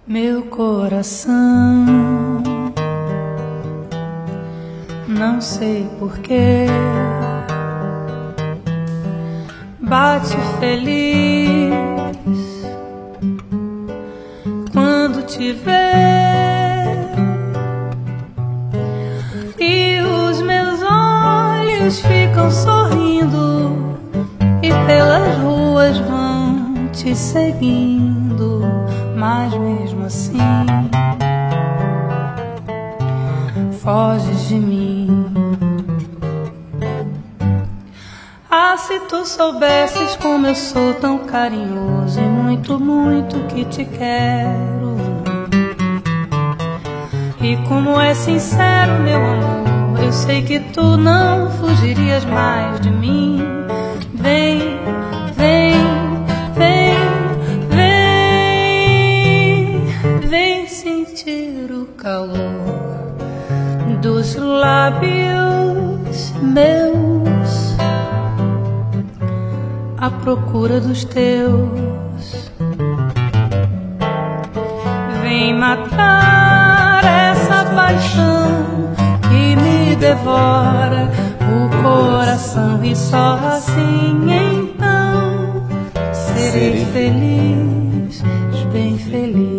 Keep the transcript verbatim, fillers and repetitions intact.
Meu coração, não sei porquê, bate feliz quando te vê, e os meus olhos ficam sorrindo e pelas ruas vão te seguindo, mas mesmo assim foges de mim. Ah, se tu soubesses como eu sou tão carinhoso e muito, muito que te quero, e como é sincero meu amor, eu sei que tu não fugirias mais de mim. Vem, vem, vem, vem, vem sentir o calor dos lábios meus à procura dos teus. Vem matar essa paixão que me devora o coração, e só assim então serei feliz, bem feliz.